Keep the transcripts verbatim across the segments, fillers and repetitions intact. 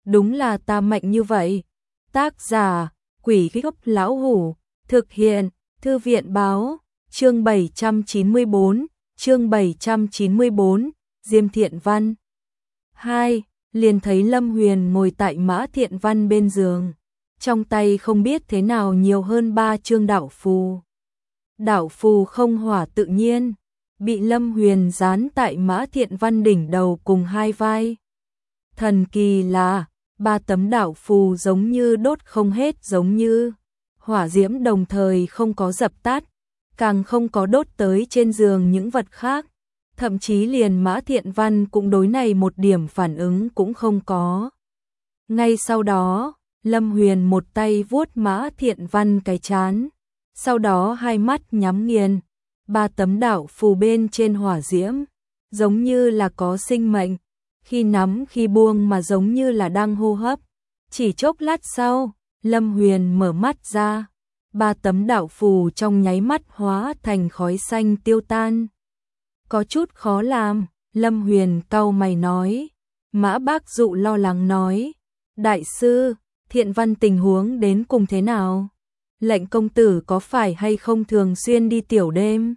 đúng là ta mạnh như vậy. Tác giả, Quỷ Gốc Lão Hủ, thực hiện, Thư viện Báo, chương bảy trăm chín mươi bốn, chương bảy trăm chín mươi bốn, Diêm Thiện Văn. hai. Liền thấy Lâm Huyền ngồi tại Mã Thiện Văn bên giường, trong tay không biết thế nào nhiều hơn ba chương đạo phù. Đạo phù không hỏa tự nhiên, bị Lâm Huyền dán tại Mã Thiện Văn đỉnh đầu cùng hai vai. Thần kỳ là, ba tấm đạo phù giống như đốt không hết, giống như hỏa diễm đồng thời không có dập tắt, càng không có đốt tới trên giường những vật khác. Thậm chí liền Mã Thiện Văn cũng đối này một điểm phản ứng cũng không có. Ngay sau đó, Lâm Huyền một tay vuốt Mã Thiện Văn cái trán, sau đó hai mắt nhắm nghiền, ba tấm đạo phù bên trên hỏa diễm, giống như là có sinh mệnh, khi nắm khi buông mà giống như là đang hô hấp. Chỉ chốc lát sau, Lâm Huyền mở mắt ra, ba tấm đạo phù trong nháy mắt hóa thành khói xanh tiêu tan. Có chút khó làm, Lâm Huyền cau mày nói. Mã Bác Dụ lo lắng nói, đại sư, Thiện Văn tình huống đến cùng thế nào? Lệnh công tử có phải hay không thường xuyên đi tiểu đêm?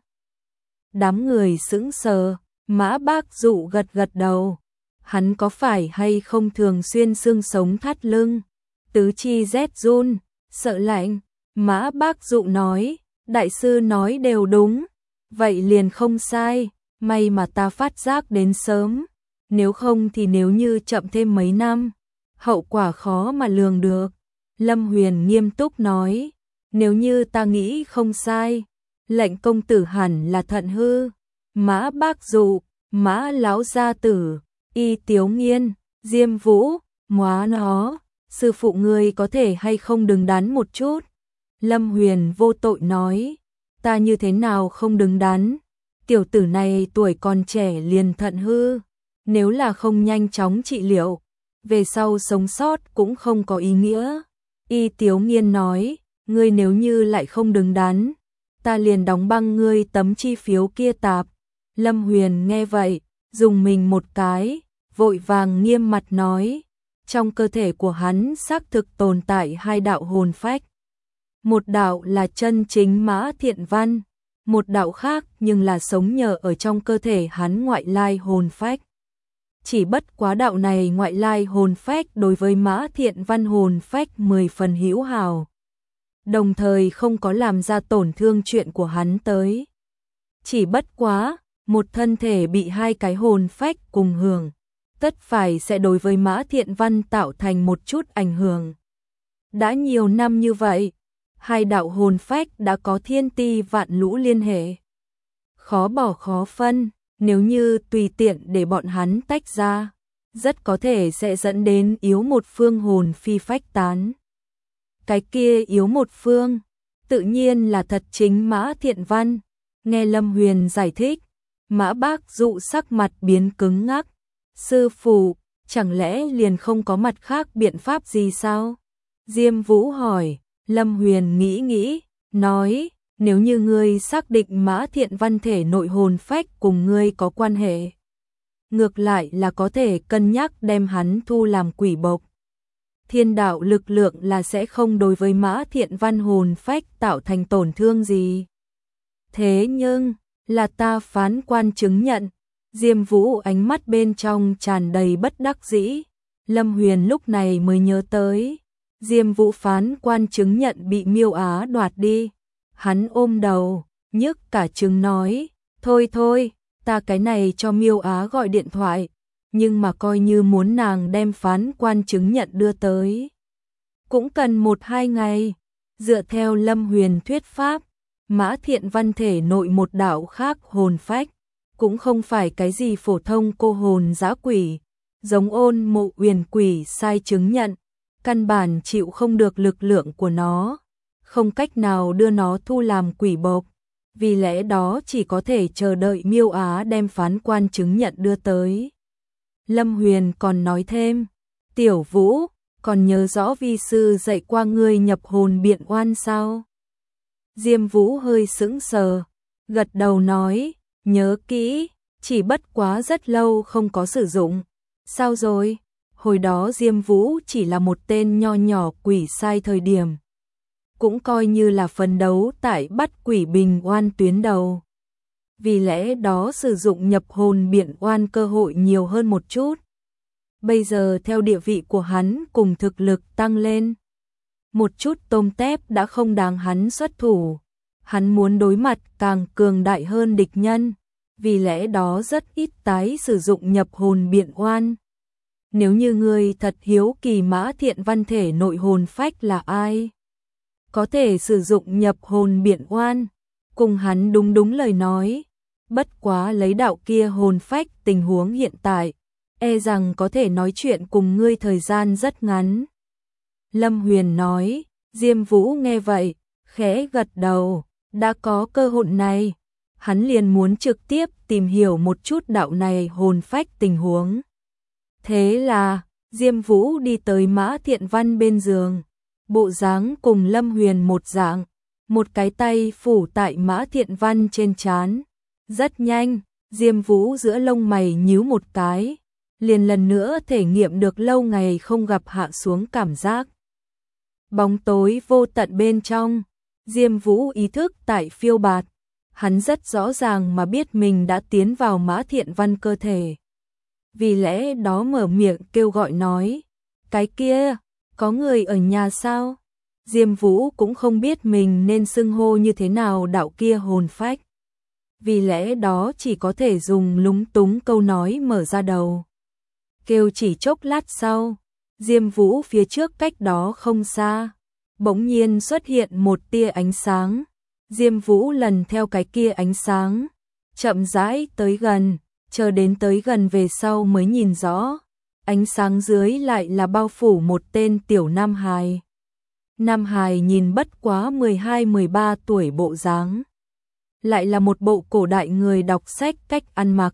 Đám người sững sờ, Mã Bác Dụ gật gật đầu. Hắn có phải hay không thường xuyên xương sống thắt lưng, tứ chi rét run, sợ lạnh? Mã Bác Dụ nói, đại sư nói đều đúng, vậy liền không sai, may mà ta phát giác đến sớm, nếu không thì nếu như chậm thêm mấy năm, hậu quả khó mà lường được. Lâm Huyền nghiêm túc nói, nếu như ta nghĩ không sai, lệnh công tử hẳn là thận hư. Mã Bác Dụ, Mã lão gia tử, Y Tiếu Nghiên, Diêm Vũ, móa nó, sư phụ ngươi có thể hay không đứng đắn một chút? Lâm Huyền vô tội nói, ta như thế nào không đứng đắn? Tiểu tử này tuổi còn trẻ liền thận hư, nếu là không nhanh chóng trị liệu, về sau sống sót cũng không có ý nghĩa. Y Tiếu Nghiên nói, ngươi nếu như lại không đứng đắn, ta liền đóng băng ngươi tấm chi phiếu kia tạp. Lâm Huyền nghe vậy, dùng mình một cái, vội vàng nghiêm mặt nói, trong cơ thể của hắn xác thực tồn tại hai đạo hồn phách. Một đạo là chân chính Mã Thiện Văn, một đạo khác nhưng là sống nhờ ở trong cơ thể hắn ngoại lai hồn phách. Chỉ bất quá đạo này ngoại lai hồn phách đối với Mã Thiện Văn hồn phách mười phần hữu hảo, đồng thời không có làm ra tổn thương chuyện của hắn tới. Chỉ bất quá, một thân thể bị hai cái hồn phách cùng hưởng, tất phải sẽ đối với Mã Thiện Văn tạo thành một chút ảnh hưởng. Đã nhiều năm như vậy, hai đạo hồn phách đã có thiên ti vạn lũ liên hệ, khó bỏ khó phân, nếu như tùy tiện để bọn hắn tách ra, rất có thể sẽ dẫn đến yếu một phương hồn phi phách tán. Cái kia yếu một phương, tự nhiên là thật chính Mã Thiện Văn. Nghe Lâm Huyền giải thích, Mã Bác Dụ sắc mặt biến cứng ngắc. Sư phụ, chẳng lẽ liền không có mặt khác biện pháp gì sao? Diêm Vũ hỏi. Lâm Huyền nghĩ nghĩ, nói, nếu như ngươi xác định Mã Thiện Văn thể nội hồn phách cùng ngươi có quan hệ, ngược lại là có thể cân nhắc đem hắn thu làm quỷ bộc. Thiên đạo lực lượng là sẽ không đối với Mã Thiện Văn hồn phách tạo thành tổn thương gì. Thế nhưng, là ta phán quan chứng nhận. Diêm Vũ ánh mắt bên trong tràn đầy bất đắc dĩ. Lâm Huyền lúc này mới nhớ tới, Diêm Vũ phán quan chứng nhận bị Miêu Á đoạt đi. Hắn ôm đầu, nhức cả trứng nói, thôi thôi, ta cái này cho Miêu Á gọi điện thoại, nhưng mà coi như muốn nàng đem phán quan chứng nhận đưa tới, cũng cần một hai ngày. Dựa theo Lâm Huyền thuyết pháp, Mã Thiện Văn thể nội một đạo khác hồn phách, cũng không phải cái gì phổ thông cô hồn dã quỷ, giống Ôn Mộ Uyển quỷ sai chứng nhận, căn bản chịu không được lực lượng của nó, không cách nào đưa nó thu làm quỷ bộc, vì lẽ đó chỉ có thể chờ đợi Miêu Á đem phán quan chứng nhận đưa tới. Lâm Huyền còn nói thêm, Tiểu Vũ, còn nhớ rõ vi sư dạy qua ngươi nhập hồn biện oan sao? Diêm Vũ hơi sững sờ, gật đầu nói, nhớ kỹ, chỉ bất quá rất lâu không có sử dụng. Sao rồi? Hồi đó Diêm Vũ chỉ là một tên nho nhỏ quỷ sai thời điểm. Cũng coi như là phấn đấu tại bắt quỷ bình oan tuyến đầu. Vì lẽ đó sử dụng nhập hồn biện oan cơ hội nhiều hơn một chút. Bây giờ theo địa vị của hắn cùng thực lực tăng lên, một chút tôm tép đã không đáng hắn xuất thủ. Hắn muốn đối mặt càng cường đại hơn địch nhân, vì lẽ đó rất ít tái sử dụng nhập hồn biện oan. Nếu như ngươi thật hiếu kỳ Mã Thiện Văn thể nội hồn phách là ai, có thể sử dụng nhập hồn biện oan, cùng hắn đúng đúng lời nói. Bất quá lấy đạo kia hồn phách tình huống hiện tại, e rằng có thể nói chuyện cùng ngươi thời gian rất ngắn. Lâm Huyền nói. Diêm Vũ nghe vậy, khẽ gật đầu, đã có cơ hội này, hắn liền muốn trực tiếp tìm hiểu một chút đạo này hồn phách tình huống. Thế là, Diêm Vũ đi tới Mã Thiện Văn bên giường, bộ dáng cùng Lâm Huyền một dạng, một cái tay phủ tại Mã Thiện Văn trên trán. Rất nhanh, Diêm Vũ giữa lông mày nhíu một cái, liền lần nữa thể nghiệm được lâu ngày không gặp hạ xuống cảm giác. Bóng tối vô tận bên trong, Diêm Vũ ý thức tại phiêu bạt, hắn rất rõ ràng mà biết mình đã tiến vào Mã Thiện Văn cơ thể. Vì lẽ đó mở miệng kêu gọi nói, cái kia, có người ở nhà sao? Diêm Vũ cũng không biết mình nên xưng hô như thế nào đạo kia hồn phách. Vì lẽ đó chỉ có thể dùng lúng túng câu nói mở ra đầu. Kêu chỉ chốc lát sau, Diêm Vũ phía trước cách đó không xa, bỗng nhiên xuất hiện một tia ánh sáng. Diêm Vũ lần theo cái kia ánh sáng, chậm rãi tới gần, chờ đến tới gần về sau mới nhìn rõ, ánh sáng dưới lại là bao phủ một tên tiểu nam hài. Nam hài nhìn bất quá mười hai mười ba tuổi bộ dáng, lại là một bộ cổ đại người đọc sách cách ăn mặc.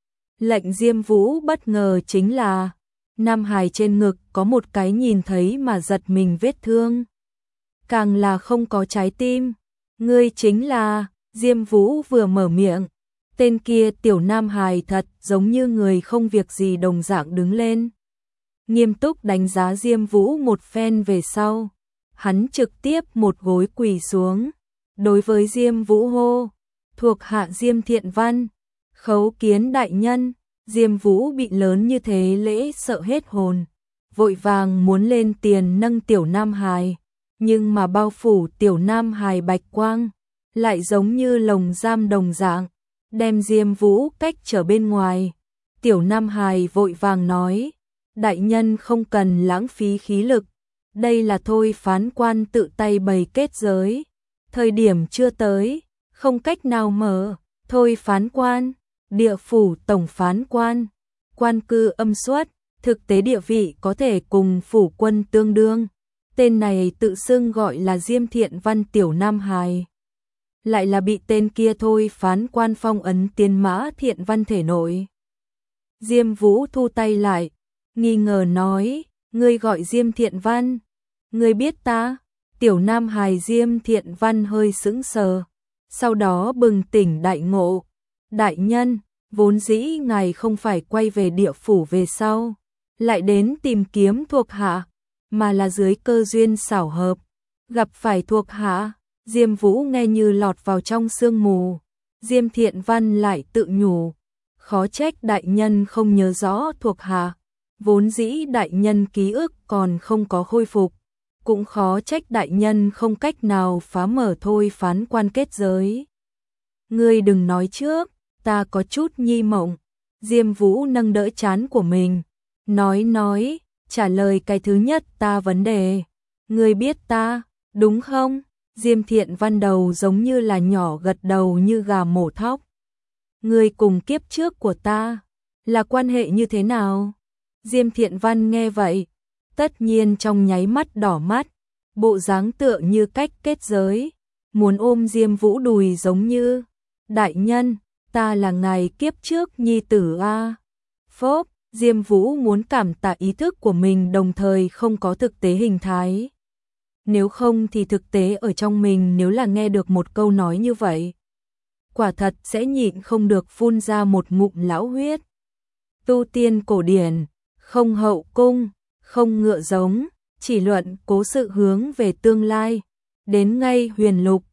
Lệnh Diêm Vũ bất ngờ chính là, nam hài trên ngực có một cái nhìn thấy mà giật mình vết thương. Càng là không có trái tim. Ngươi chính là, Diêm Vũ vừa mở miệng, tên kia tiểu nam hài thật giống như người không việc gì đồng dạng đứng lên. Nghiêm túc đánh giá Diêm Vũ một phen về sau, hắn trực tiếp một gối quỳ xuống, đối với Diêm Vũ hô, thuộc hạ Diêm Thiện Văn, khấu kiến đại nhân. Diêm Vũ bị lớn như thế lễ sợ hết hồn, vội vàng muốn lên tiền nâng tiểu nam hài, nhưng mà bao phủ tiểu nam hài bạch quang, lại giống như lồng giam đồng dạng, đem Diêm Vũ cách trở bên ngoài. Tiểu nam hài vội vàng nói, đại nhân không cần lãng phí khí lực, đây là thôi phán quan tự tay bày kết giới, thời điểm chưa tới, không cách nào mở. Thôi phán quan, địa phủ tổng phán quan, quan cư âm xuất, thực tế địa vị có thể cùng phủ quân tương đương. Tên này tự xưng gọi là Diêm Thiện Văn tiểu nam hài, lại là bị tên kia thôi phán quan phong ấn tiến Mã Thiện Văn thể nội. Diêm Vũ thu tay lại, nghi ngờ nói, ngươi gọi Diêm Thiện Văn, ngươi biết ta? Tiểu nam hài Diêm Thiện Văn hơi sững sờ, sau đó bừng tỉnh đại ngộ, đại nhân, vốn dĩ ngài không phải quay về địa phủ về sau, lại đến tìm kiếm thuộc hạ, mà là dưới cơ duyên xảo hợp, gặp phải thuộc hạ. Diêm Vũ nghe như lọt vào trong sương mù. Diêm Thiện Văn lại tự nhủ, khó trách đại nhân không nhớ rõ thuộc hạ, vốn dĩ đại nhân ký ức còn không có khôi phục, cũng khó trách đại nhân không cách nào phá mở thôi phán quan kết giới. Ngươi đừng nói trước, ta có chút nhi mộng. Diêm Vũ nâng đỡ trán của mình, nói nói, trả lời cái thứ nhất ta vấn đề. Ngươi biết ta, đúng không? Diêm Thiện Văn đầu giống như là nhỏ gật đầu như gà mổ thóc. Ngươi cùng kiếp trước của ta, là quan hệ như thế nào? Diêm Thiện Văn nghe vậy, tất nhiên trong nháy mắt đỏ mắt, bộ dáng tựa như cách kết giới, muốn ôm Diêm Vũ đùi giống như, đại nhân, ta là ngài kiếp trước nhi tử a. Phốp, Diêm Vũ muốn cảm tạ ý thức của mình đồng thời không có thực tế hình thái. Nếu không thì thực tế ở trong mình nếu là nghe được một câu nói như vậy, quả thật sẽ nhịn không được phun ra một ngụm lão huyết. Tu tiên cổ điển, không hậu cung, không ngựa giống, chỉ luận cố sự hướng về tương lai. Đến ngay huyền lục,